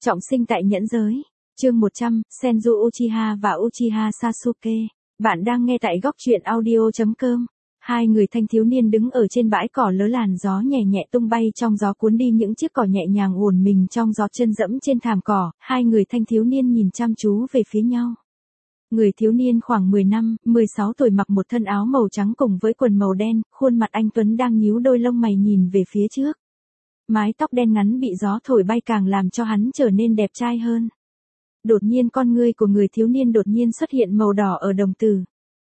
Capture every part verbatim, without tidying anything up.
Trọng sinh tại nhẫn giới. Chương một trăm, Senju Uchiha và Uchiha Sasuke. Bạn đang nghe tại góc truyện audio chấm com. Hai người thanh thiếu niên đứng ở trên bãi cỏ lớ làn gió nhẹ nhẹ tung bay trong gió cuốn đi những chiếc cỏ nhẹ nhàng uốn mình trong gió chân dẫm trên thảm cỏ. Hai người thanh thiếu niên nhìn chăm chú về phía nhau. Người thiếu niên khoảng mười năm, mười sáu tuổi mặc một thân áo màu trắng cùng với quần màu đen, khuôn mặt anh tuấn đang nhíu đôi lông mày nhìn về phía trước. Mái tóc đen ngắn bị gió thổi bay càng làm cho hắn trở nên đẹp trai hơn. Đột nhiên con ngươi của người thiếu niên đột nhiên xuất hiện màu đỏ ở đồng tử.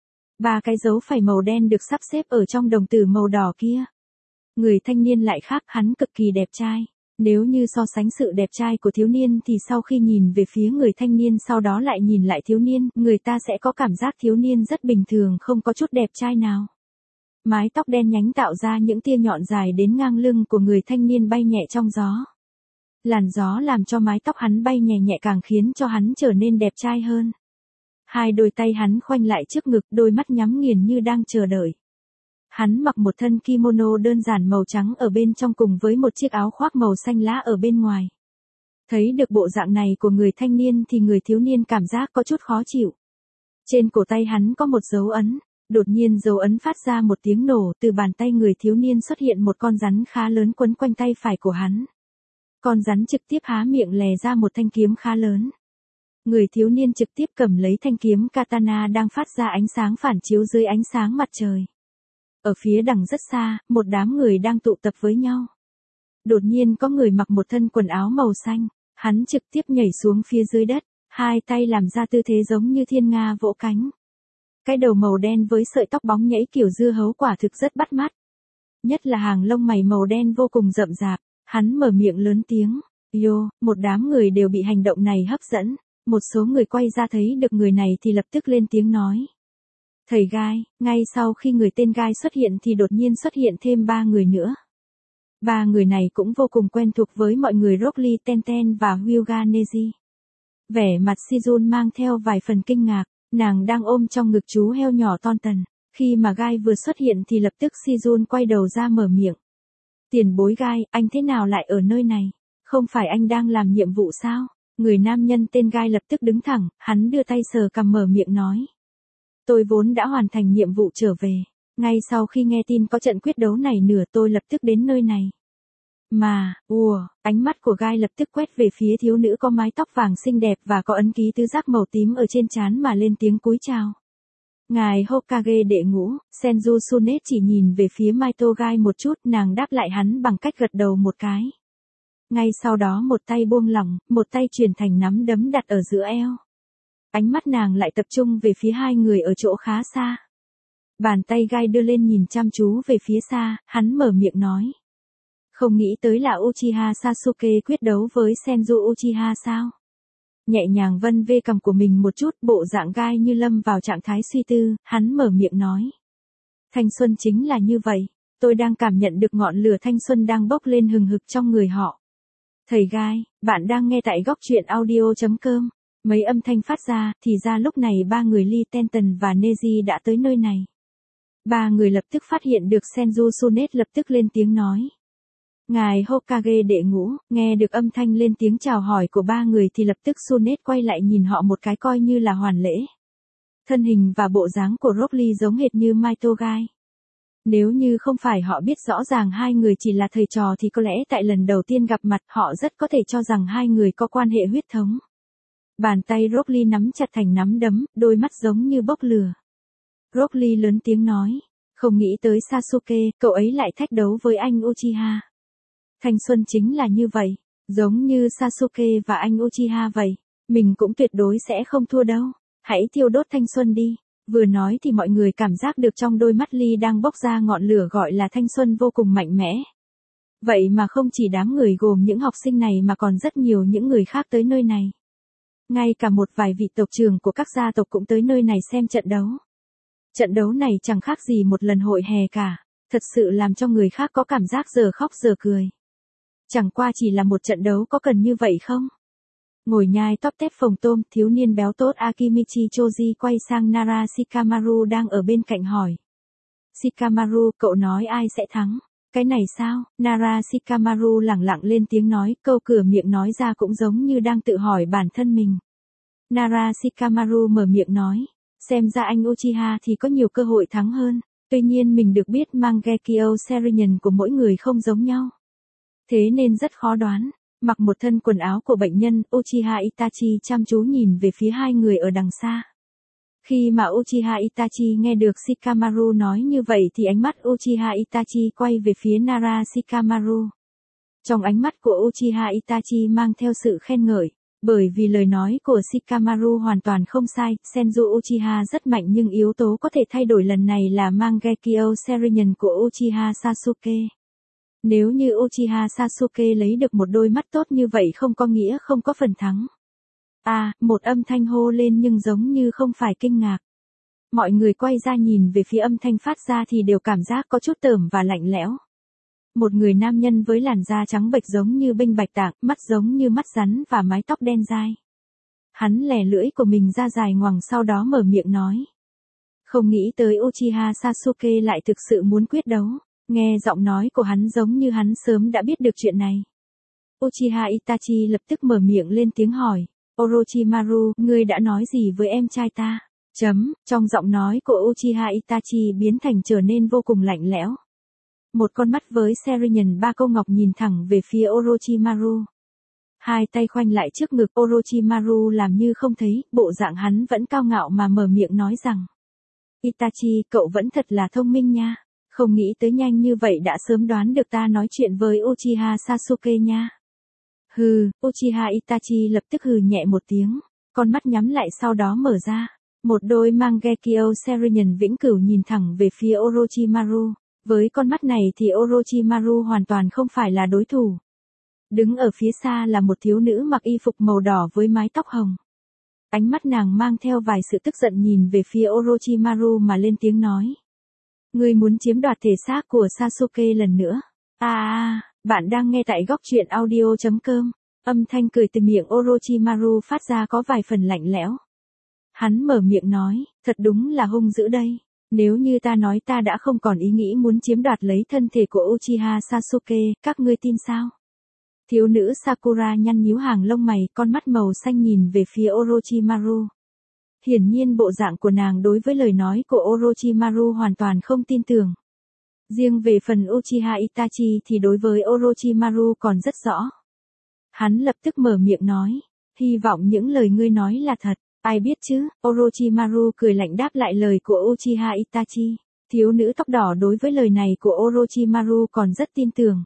Ba cái dấu phẩy màu đen được sắp xếp ở trong đồng tử màu đỏ kia. Người thanh niên lại khác, hắn cực kỳ đẹp trai. Nếu như so sánh sự đẹp trai của thiếu niên thì sau khi nhìn về phía người thanh niên sau đó lại nhìn lại thiếu niên, người ta sẽ có cảm giác thiếu niên rất bình thường, không có chút đẹp trai nào. Mái tóc đen nhánh tạo ra những tia nhọn dài đến ngang lưng của người thanh niên bay nhẹ trong gió. Làn gió làm cho mái tóc hắn bay nhẹ nhẹ càng khiến cho hắn trở nên đẹp trai hơn. Hai đôi tay hắn khoanh lại trước ngực, đôi mắt nhắm nghiền như đang chờ đợi. Hắn mặc một thân kimono đơn giản màu trắng ở bên trong cùng với một chiếc áo khoác màu xanh lá ở bên ngoài. Thấy được bộ dạng này của người thanh niên thì người thiếu niên cảm giác có chút khó chịu. Trên cổ tay hắn có một dấu ấn. Đột nhiên dấu ấn phát ra một tiếng nổ, từ bàn tay người thiếu niên xuất hiện một con rắn khá lớn quấn quanh tay phải của hắn. Con rắn trực tiếp há miệng lè ra một thanh kiếm khá lớn. Người thiếu niên trực tiếp cầm lấy thanh kiếm katana đang phát ra ánh sáng phản chiếu dưới ánh sáng mặt trời. Ở phía đằng rất xa, một đám người đang tụ tập với nhau. Đột nhiên có người mặc một thân quần áo màu xanh, hắn trực tiếp nhảy xuống phía dưới đất, hai tay làm ra tư thế giống như thiên nga vỗ cánh. Cái đầu màu đen với sợi tóc bóng nhảy kiểu dưa hấu quả thực rất bắt mắt. Nhất là hàng lông mày màu đen vô cùng rậm rạp, hắn mở miệng lớn tiếng, yo, một đám người đều bị hành động này hấp dẫn, một số người quay ra thấy được người này thì lập tức lên tiếng nói. Thầy gai, ngay sau khi người tên gai xuất hiện thì đột nhiên xuất hiện thêm ba người nữa. Ba người này cũng vô cùng quen thuộc với mọi người Rock Lee Tenten và Hyuga Neji. Vẻ mặt Shizun mang theo vài phần kinh ngạc. Nàng đang ôm trong ngực chú heo nhỏ Ton Tần. Khi mà gai vừa xuất hiện thì lập tức Shizun quay đầu ra mở miệng. Tiền bối gai, anh thế nào lại ở nơi này? Không phải anh đang làm nhiệm vụ sao? Người nam nhân tên gai lập tức đứng thẳng, hắn đưa tay sờ cằm mở miệng nói. Tôi vốn đã hoàn thành nhiệm vụ trở về. Ngay sau khi nghe tin có trận quyết đấu này nửa tôi lập tức đến nơi này. Mà, ùa, ánh mắt của gai lập tức quét về phía thiếu nữ có mái tóc vàng xinh đẹp và có ấn ký tứ giác màu tím ở trên trán mà lên tiếng cúi chào. Ngài Hokage đệ ngũ, Senju Tsunade chỉ nhìn về phía Maito gai một chút, nàng đáp lại hắn bằng cách gật đầu một cái. Ngay sau đó một tay buông lỏng, một tay chuyển thành nắm đấm đặt ở giữa eo. Ánh mắt nàng lại tập trung về phía hai người ở chỗ khá xa. Bàn tay gai đưa lên nhìn chăm chú về phía xa, hắn mở miệng nói. Không nghĩ tới là Uchiha Sasuke quyết đấu với Senju Uchiha sao? Nhẹ nhàng vân vê cằm của mình một chút, bộ dạng gai như lâm vào trạng thái suy tư, hắn mở miệng nói. Thanh xuân chính là như vậy, tôi đang cảm nhận được ngọn lửa thanh xuân đang bốc lên hừng hực trong người họ. Thầy gai, bạn đang nghe tại góc truyện audio chấm com. Mấy âm thanh phát ra, thì ra lúc này ba người Lee Tenten và Neji đã tới nơi này. Ba người lập tức phát hiện được Senju Tsunade lập tức lên tiếng nói. Ngài Hokage đệ ngũ, nghe được âm thanh lên tiếng chào hỏi của ba người thì lập tức Tsunade quay lại nhìn họ một cái coi như là hoàn lễ. Thân hình và bộ dáng của Rock Lee giống hệt như Maito gai. Nếu như không phải họ biết rõ ràng hai người chỉ là thầy trò thì có lẽ tại lần đầu tiên gặp mặt họ rất có thể cho rằng hai người có quan hệ huyết thống. Bàn tay Rock Lee nắm chặt thành nắm đấm, đôi mắt giống như bốc lửa. Rock Lee lớn tiếng nói, không nghĩ tới Sasuke, cậu ấy lại thách đấu với anh Uchiha. Thanh xuân chính là như vậy, giống như Sasuke và anh Uchiha vậy, mình cũng tuyệt đối sẽ không thua đâu, hãy thiêu đốt thanh xuân đi. Vừa nói thì mọi người cảm giác được trong đôi mắt Lee đang bốc ra ngọn lửa gọi là thanh xuân vô cùng mạnh mẽ. Vậy mà không chỉ đám người gồm những học sinh này mà còn rất nhiều những người khác tới nơi này. Ngay cả một vài vị tộc trưởng của các gia tộc cũng tới nơi này xem trận đấu. Trận đấu này chẳng khác gì một lần hội hè cả, thật sự làm cho người khác có cảm giác giờ khóc giờ cười. Chẳng qua chỉ là một trận đấu có cần như vậy không? Ngồi nhai tóp tép phồng tôm, thiếu niên béo tốt Akimichi Choji quay sang Nara Shikamaru đang ở bên cạnh hỏi. Shikamaru, cậu nói ai sẽ thắng? Cái này sao? Nara Shikamaru lẳng lặng lên tiếng nói, câu cửa miệng nói ra cũng giống như đang tự hỏi bản thân mình. Nara Shikamaru mở miệng nói, xem ra anh Uchiha thì có nhiều cơ hội thắng hơn, tuy nhiên mình được biết Mangekyo Seinen của mỗi người không giống nhau. Thế nên rất khó đoán. Mặc một thân quần áo của bệnh nhân, Uchiha Itachi chăm chú nhìn về phía hai người ở đằng xa. Khi mà Uchiha Itachi nghe được Shikamaru nói như vậy thì ánh mắt Uchiha Itachi quay về phía Nara Shikamaru. Trong ánh mắt của Uchiha Itachi mang theo sự khen ngợi, bởi vì lời nói của Shikamaru hoàn toàn không sai, Senju Uchiha rất mạnh nhưng yếu tố có thể thay đổi lần này là Mangekyo Seinen của Uchiha Sasuke. Nếu như Uchiha Sasuke lấy được một đôi mắt tốt như vậy không có nghĩa không có phần thắng. À, một âm thanh hô lên nhưng giống như không phải kinh ngạc. Mọi người quay ra nhìn về phía âm thanh phát ra thì đều cảm giác có chút tởm và lạnh lẽo. Một người nam nhân với làn da trắng bệch giống như binh bạch tạng, mắt giống như mắt rắn và mái tóc đen dai. Hắn lè lưỡi của mình ra dài ngoằng sau đó mở miệng nói. Không nghĩ tới Uchiha Sasuke lại thực sự muốn quyết đấu. Nghe giọng nói của hắn giống như hắn sớm đã biết được chuyện này. Uchiha Itachi lập tức mở miệng lên tiếng hỏi. Orochimaru, ngươi đã nói gì với em trai ta? Chấm, trong giọng nói của Uchiha Itachi biến thành trở nên vô cùng lạnh lẽo. Một con mắt với Seinen ba câu ngọc nhìn thẳng về phía Orochimaru. Hai tay khoanh lại trước ngực Orochimaru làm như không thấy, bộ dạng hắn vẫn cao ngạo mà mở miệng nói rằng. Itachi, cậu vẫn thật là thông minh nha. Không nghĩ tới nhanh như vậy đã sớm đoán được ta nói chuyện với Uchiha Sasuke nha. Hừ, Uchiha Itachi lập tức hừ nhẹ một tiếng, con mắt nhắm lại sau đó mở ra. Một đôi Mangekyo Seinen vĩnh cửu nhìn thẳng về phía Orochimaru. Với con mắt này thì Orochimaru hoàn toàn không phải là đối thủ. Đứng ở phía xa là một thiếu nữ mặc y phục màu đỏ với mái tóc hồng. Ánh mắt nàng mang theo vài sự tức giận nhìn về phía Orochimaru mà lên tiếng nói. Ngươi muốn chiếm đoạt thể xác của Sasuke lần nữa. À à, bạn đang nghe tại góc truyện audio chấm com. Âm thanh cười từ miệng Orochimaru phát ra có vài phần lạnh lẽo. Hắn mở miệng nói, thật đúng là hung dữ đây. Nếu như ta nói ta đã không còn ý nghĩ muốn chiếm đoạt lấy thân thể của Uchiha Sasuke, các ngươi tin sao? Thiếu nữ Sakura nhăn nhíu hàng lông mày, con mắt màu xanh nhìn về phía Orochimaru. Hiển nhiên bộ dạng của nàng đối với lời nói của Orochimaru hoàn toàn không tin tưởng. Riêng về phần Uchiha Itachi thì đối với Orochimaru còn rất rõ. Hắn lập tức mở miệng nói, hy vọng những lời ngươi nói là thật. Ai biết chứ, Orochimaru cười lạnh đáp lại lời của Uchiha Itachi. Thiếu nữ tóc đỏ đối với lời này của Orochimaru còn rất tin tưởng.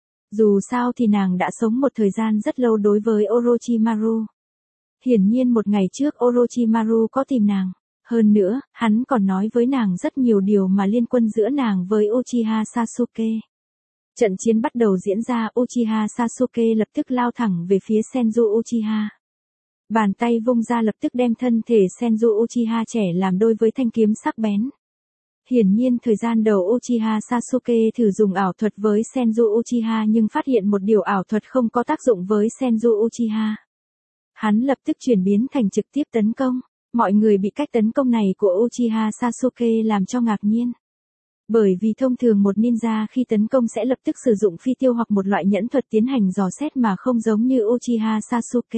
Dù sao thì nàng đã sống một thời gian rất lâu đối với Orochimaru. Hiển nhiên một ngày trước Orochimaru có tìm nàng. Hơn nữa, hắn còn nói với nàng rất nhiều điều mà liên quan giữa nàng với Uchiha Sasuke. Trận chiến bắt đầu diễn ra, Uchiha Sasuke lập tức lao thẳng về phía Senju Uchiha. Bàn tay vung ra lập tức đem thân thể Senju Uchiha trẻ làm đôi với thanh kiếm sắc bén. Hiển nhiên thời gian đầu Uchiha Sasuke thử dùng ảo thuật với Senju Uchiha nhưng phát hiện một điều ảo thuật không có tác dụng với Senju Uchiha. Hắn lập tức chuyển biến thành trực tiếp tấn công. Mọi người bị cách tấn công này của Uchiha Sasuke làm cho ngạc nhiên. Bởi vì thông thường một ninja khi tấn công sẽ lập tức sử dụng phi tiêu hoặc một loại nhẫn thuật tiến hành dò xét mà không giống như Uchiha Sasuke.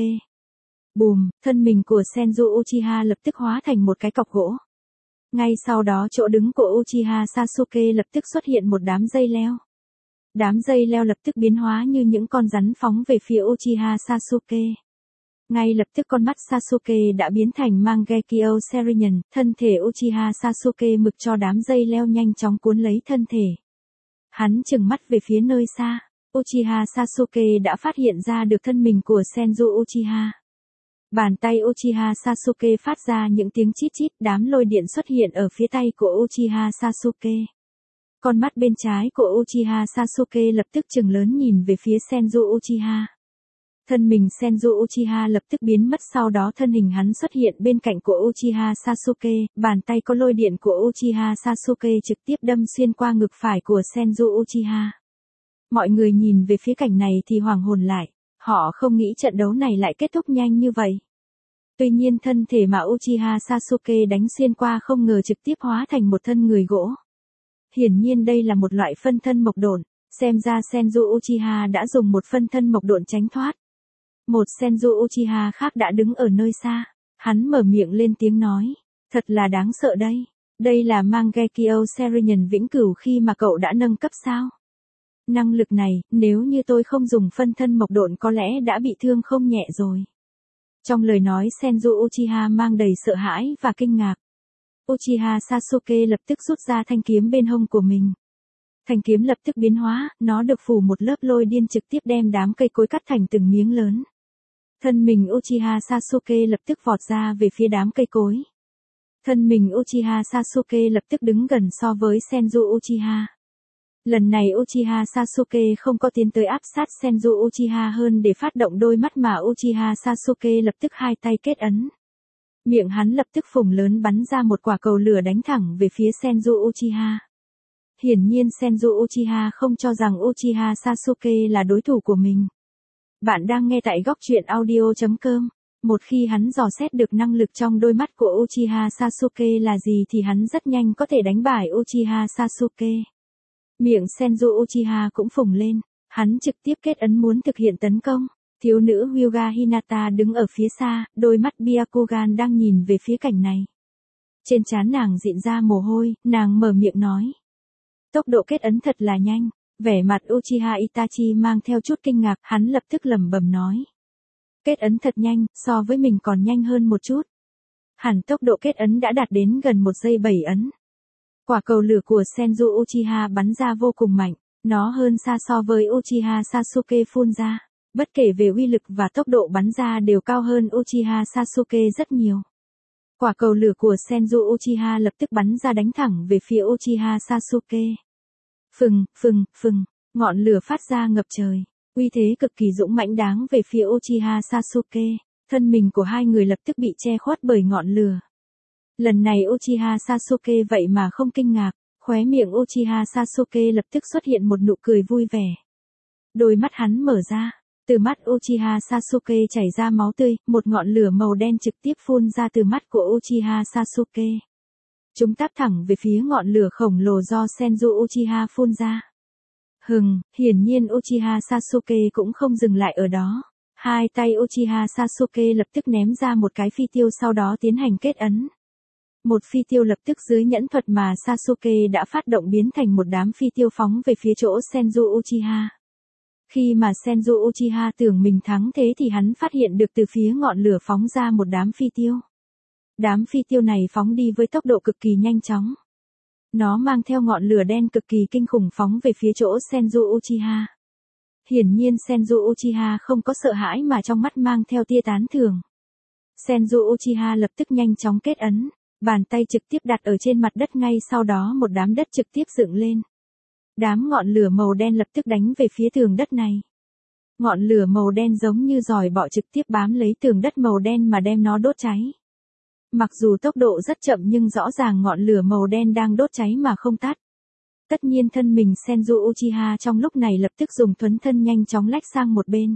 Bùm, thân mình của Senju Uchiha lập tức hóa thành một cái cọc gỗ. Ngay sau đó chỗ đứng của Uchiha Sasuke lập tức xuất hiện một đám dây leo. Đám dây leo lập tức biến hóa như những con rắn phóng về phía Uchiha Sasuke. Ngay lập tức con mắt Sasuke đã biến thành Mangekyo Seinen, thân thể Uchiha Sasuke mực cho đám dây leo nhanh chóng cuốn lấy thân thể. Hắn trừng mắt về phía nơi xa, Uchiha Sasuke đã phát hiện ra được thân mình của Senju Uchiha. Bàn tay Uchiha Sasuke phát ra những tiếng chít chít, đám lôi điện xuất hiện ở phía tay của Uchiha Sasuke. Con mắt bên trái của Uchiha Sasuke lập tức trừng lớn nhìn về phía Senju Uchiha. Thân mình Senju Uchiha lập tức biến mất sau đó thân hình hắn xuất hiện bên cạnh của Uchiha Sasuke, bàn tay có lôi điện của Uchiha Sasuke trực tiếp đâm xuyên qua ngực phải của Senju Uchiha. Mọi người nhìn về phía cảnh này thì hoàng hồn lại, họ không nghĩ trận đấu này lại kết thúc nhanh như vậy. Tuy nhiên thân thể mà Uchiha Sasuke đánh xuyên qua không ngờ trực tiếp hóa thành một thân người gỗ. Hiển nhiên đây là một loại phân thân mộc độn. Xem ra Senju Uchiha đã dùng một phân thân mộc độn tránh thoát. Một Senju Uchiha khác đã đứng ở nơi xa. Hắn mở miệng lên tiếng nói. Thật là đáng sợ đây. Đây là Mangekyo Serenian vĩnh cửu khi mà cậu đã nâng cấp sao? Năng lực này, nếu như tôi không dùng phân thân mộc độn có lẽ đã bị thương không nhẹ rồi. Trong lời nói Senju Uchiha mang đầy sợ hãi và kinh ngạc. Uchiha Sasuke lập tức rút ra thanh kiếm bên hông của mình. Thanh kiếm lập tức biến hóa, nó được phủ một lớp lôi điên trực tiếp đem đám cây cối cắt thành từng miếng lớn. Thân mình Uchiha Sasuke lập tức vọt ra về phía đám cây cối. Thân mình Uchiha Sasuke lập tức đứng gần so với Senju Uchiha. Lần này Uchiha Sasuke không có tiến tới áp sát Senju Uchiha hơn để phát động đôi mắt mà Uchiha Sasuke lập tức hai tay kết ấn. Miệng hắn lập tức phùng lớn bắn ra một quả cầu lửa đánh thẳng về phía Senju Uchiha. Hiển nhiên Senju Uchiha không cho rằng Uchiha Sasuke là đối thủ của mình. Bạn đang nghe tại góc truyện audio chấm com. Một khi hắn dò xét được năng lực trong đôi mắt của Uchiha Sasuke là gì thì hắn rất nhanh có thể đánh bại Uchiha Sasuke. Miệng Senju Uchiha cũng phồng lên, hắn trực tiếp kết ấn muốn thực hiện tấn công. Thiếu nữ Hyuga Hinata đứng ở phía xa, đôi mắt Byakugan đang nhìn về phía cảnh này. Trên trán nàng dịn ra mồ hôi, nàng mở miệng nói. Tốc độ kết ấn thật là nhanh, vẻ mặt Uchiha Itachi mang theo chút kinh ngạc, hắn lập tức lẩm bẩm nói. Kết ấn thật nhanh, so với mình còn nhanh hơn một chút. Hẳn tốc độ kết ấn đã đạt đến gần một giây bảy ấn. Quả cầu lửa của Senju Uchiha bắn ra vô cùng mạnh, nó hơn xa so với Uchiha Sasuke phun ra. Bất kể về uy lực và tốc độ bắn ra đều cao hơn Uchiha Sasuke rất nhiều. Quả cầu lửa của Senju Uchiha lập tức bắn ra đánh thẳng về phía Uchiha Sasuke. Phừng, phừng, phừng, ngọn lửa phát ra ngập trời. Uy thế cực kỳ dũng mãnh đáng về phía Uchiha Sasuke. Thân mình của hai người lập tức bị che khuất bởi ngọn lửa. Lần này Uchiha Sasuke vậy mà không kinh ngạc, khóe miệng Uchiha Sasuke lập tức xuất hiện một nụ cười vui vẻ. Đôi mắt hắn mở ra, từ mắt Uchiha Sasuke chảy ra máu tươi, một ngọn lửa màu đen trực tiếp phun ra từ mắt của Uchiha Sasuke. Chúng táp thẳng về phía ngọn lửa khổng lồ do Senju Uchiha phun ra. Hừng, hiển nhiên Uchiha Sasuke cũng không dừng lại ở đó. Hai tay Uchiha Sasuke lập tức ném ra một cái phi tiêu sau đó tiến hành kết ấn. Một phi tiêu lập tức dưới nhẫn thuật mà Sasuke đã phát động biến thành một đám phi tiêu phóng về phía chỗ Senju Uchiha. Khi mà Senju Uchiha tưởng mình thắng thế thì hắn phát hiện được từ phía ngọn lửa phóng ra một đám phi tiêu. Đám phi tiêu này phóng đi với tốc độ cực kỳ nhanh chóng. Nó mang theo ngọn lửa đen cực kỳ kinh khủng phóng về phía chỗ Senju Uchiha. Hiển nhiên Senju Uchiha không có sợ hãi mà trong mắt mang theo tia tán thưởng. Senju Uchiha lập tức nhanh chóng kết ấn, bàn tay trực tiếp đặt ở trên mặt đất ngay sau đó một đám đất trực tiếp dựng lên. Đám ngọn lửa màu đen lập tức đánh về phía tường đất này. Ngọn lửa màu đen giống như giòi bọ trực tiếp bám lấy tường đất màu đen mà đem nó đốt cháy. Mặc dù tốc độ rất chậm nhưng rõ ràng ngọn lửa màu đen đang đốt cháy mà không tắt. Tất nhiên thân mình Senju Uchiha trong lúc này lập tức dùng thuấn thân nhanh chóng lách sang một bên.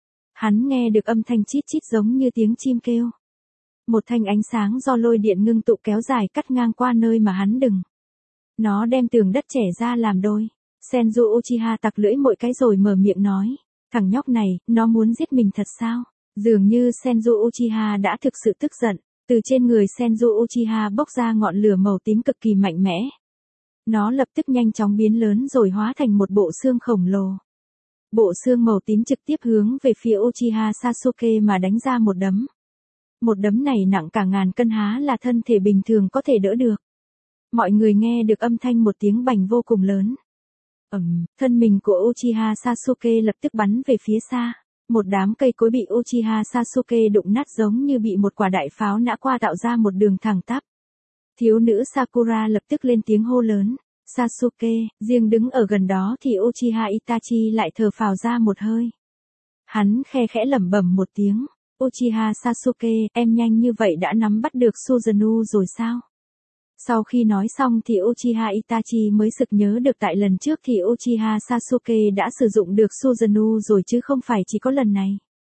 Hắn nghe được âm thanh chít chít giống như tiếng chim kêu. Một thanh ánh sáng do lôi điện ngưng tụ kéo dài cắt ngang qua nơi mà hắn đứng. Nó đem tường đất trẻ ra làm đôi. Senju Uchiha tặc lưỡi mỗi cái rồi mở miệng nói. Thằng nhóc này, nó muốn giết mình thật sao? Dường như Senju Uchiha đã thực sự tức giận. Từ trên người Senju Uchiha bốc ra ngọn lửa màu tím cực kỳ mạnh mẽ. Nó lập tức nhanh chóng biến lớn rồi hóa thành một bộ xương khổng lồ. Bộ xương màu tím trực tiếp hướng về phía Uchiha Sasuke mà đánh ra một đấm. Một đấm này nặng cả ngàn cân há là thân thể bình thường có thể đỡ được. Mọi người nghe được âm thanh một tiếng bành vô cùng lớn. Ầm, thân mình của Uchiha Sasuke lập tức bắn về phía xa. Một đám cây cối bị Uchiha Sasuke đụng nát giống như bị một quả đại pháo nã qua tạo ra một đường thẳng tắp. Thiếu nữ Sakura lập tức lên tiếng hô lớn. Sasuke, riêng đứng ở gần đó thì Uchiha Itachi lại thở phào ra một hơi. Hắn khe khẽ lẩm bẩm một tiếng. Uchiha Sasuke, em nhanh như vậy đã nắm bắt được Susanoo rồi sao? Sau khi nói xong thì Uchiha Itachi mới sực nhớ được tại lần trước thì Uchiha Sasuke đã sử dụng được Susanoo rồi chứ không phải chỉ có lần này.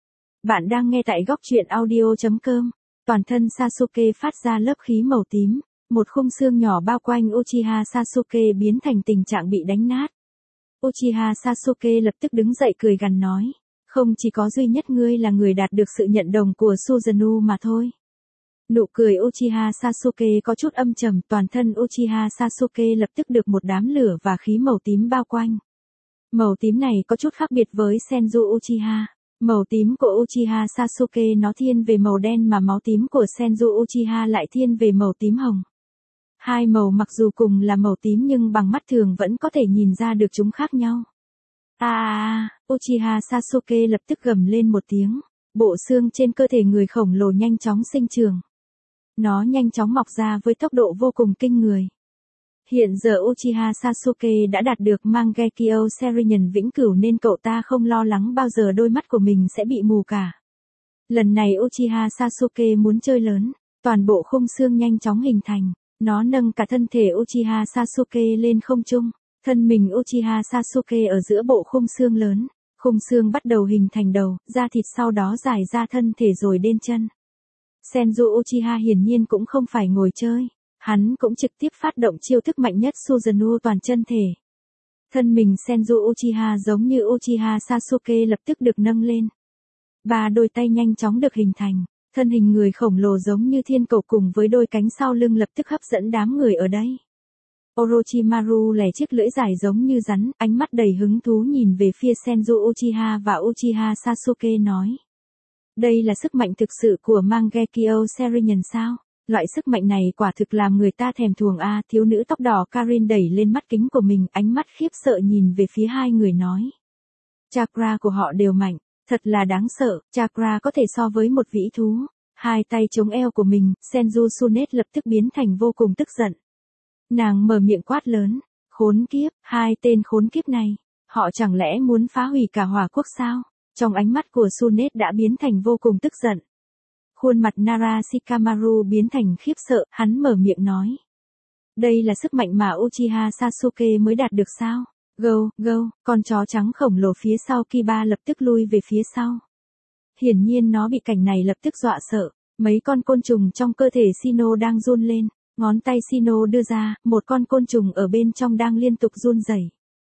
Bạn đang nghe tại góc truyện audio chấm com. Toàn thân Sasuke phát ra lớp khí màu tím. Một khung xương nhỏ bao quanh Uchiha Sasuke biến thành tình trạng bị đánh nát. Uchiha Sasuke lập tức đứng dậy cười gằn nói. Không chỉ có duy nhất ngươi là người đạt được sự nhận đồng của Susanoo mà thôi. Nụ cười Uchiha Sasuke có chút âm trầm, toàn thân Uchiha Sasuke lập tức được một đám lửa và khí màu tím bao quanh. Màu tím này có chút khác biệt với Senju Uchiha. Màu tím của Uchiha Sasuke nó thiên về màu đen mà máu tím của Senju Uchiha lại thiên về màu tím hồng. Hai màu mặc dù cùng là màu tím nhưng bằng mắt thường vẫn có thể nhìn ra được chúng khác nhau. À, à, à, Uchiha Sasuke lập tức gầm lên một tiếng. Bộ xương trên cơ thể người khổng lồ nhanh chóng sinh trưởng. Nó nhanh chóng mọc ra với tốc độ vô cùng kinh người. Hiện giờ Uchiha Sasuke đã đạt được Mangekyo Sharingan vĩnh cửu nên cậu ta không lo lắng bao giờ đôi mắt của mình sẽ bị mù cả. Lần này Uchiha Sasuke muốn chơi lớn, toàn bộ khung xương nhanh chóng hình thành. Nó nâng cả thân thể Uchiha Sasuke lên không trung. Thân mình Uchiha Sasuke ở giữa bộ khung xương lớn. Khung xương bắt đầu hình thành đầu, da thịt sau đó dài ra thân thể rồi đến chân. Senju Uchiha hiển nhiên cũng không phải ngồi chơi. Hắn cũng trực tiếp phát động chiêu thức mạnh nhất Susanoo toàn chân thể. Thân mình Senju Uchiha giống như Uchiha Sasuke lập tức được nâng lên. Ba đôi tay nhanh chóng được hình thành. Thân hình người khổng lồ giống như thiên cầu cùng với đôi cánh sau lưng lập tức hấp dẫn đám người ở đây. Orochimaru lẻ chiếc lưỡi dài giống như rắn, ánh mắt đầy hứng thú nhìn về phía Senju Uchiha và Uchiha Sasuke nói. Đây là sức mạnh thực sự của Mangekyo Sharingan sao? Loại sức mạnh này quả thực làm người ta thèm thuồng a. Thiếu nữ tóc đỏ Karin đẩy lên mắt kính của mình, ánh mắt khiếp sợ nhìn về phía hai người nói. Chakra của họ đều mạnh, thật là đáng sợ, chakra có thể so với một vĩ thú. Hai tay chống eo của mình, Senju Sunet lập tức biến thành vô cùng tức giận. Nàng mở miệng quát lớn, khốn kiếp, hai tên khốn kiếp này, họ chẳng lẽ muốn phá hủy cả Hỏa Quốc sao? Trong ánh mắt của Sunet đã biến thành vô cùng tức giận. Khuôn mặt Nara Shikamaru biến thành khiếp sợ, hắn mở miệng nói. Đây là sức mạnh mà Uchiha Sasuke mới đạt được sao? Gâu, gâu, con chó trắng khổng lồ phía sau Kiba lập tức lui về phía sau. Hiển nhiên nó bị cảnh này lập tức dọa sợ, mấy con côn trùng trong cơ thể Shino đang run lên, ngón tay Shino đưa ra, một con côn trùng ở bên trong đang liên tục run rẩy.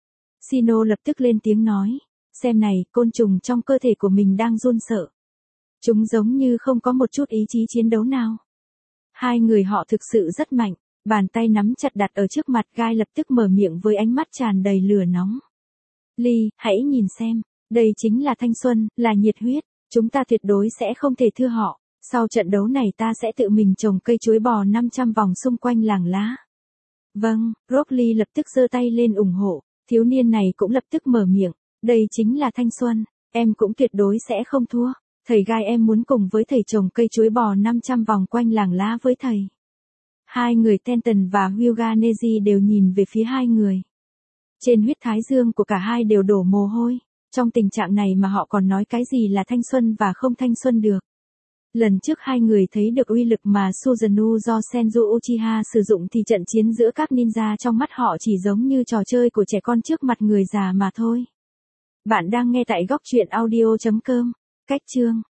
Shino lập tức lên tiếng nói, xem này, côn trùng trong cơ thể của mình đang run sợ. Chúng giống như không có một chút ý chí chiến đấu nào. Hai người họ thực sự rất mạnh, bàn tay nắm chặt đặt ở trước mặt Gai lập tức mở miệng với ánh mắt tràn đầy lửa nóng. Ly, hãy nhìn xem, đây chính là thanh xuân, là nhiệt huyết, chúng ta tuyệt đối sẽ không thể thua họ. Sau trận đấu này ta sẽ tự mình trồng cây chuối bò năm trăm vòng xung quanh làng lá. Vâng, Rock Lee lập tức giơ tay lên ủng hộ, thiếu niên này cũng lập tức mở miệng, đây chính là thanh xuân, em cũng tuyệt đối sẽ không thua. Thầy Gai em muốn cùng với thầy trồng cây chuối bò năm trăm vòng quanh làng lá với thầy. Hai người Tenten và Hyuga Neji đều nhìn về phía hai người. Trên huyết thái dương của cả hai đều đổ mồ hôi. Trong tình trạng này mà họ còn nói cái gì là thanh xuân và không thanh xuân được. Lần trước hai người thấy được uy lực mà Susanoo do Senju Uchiha sử dụng thì trận chiến giữa các ninja trong mắt họ chỉ giống như trò chơi của trẻ con trước mặt người già mà thôi. Bạn đang nghe tại góc truyện audio chấm com. Cách chương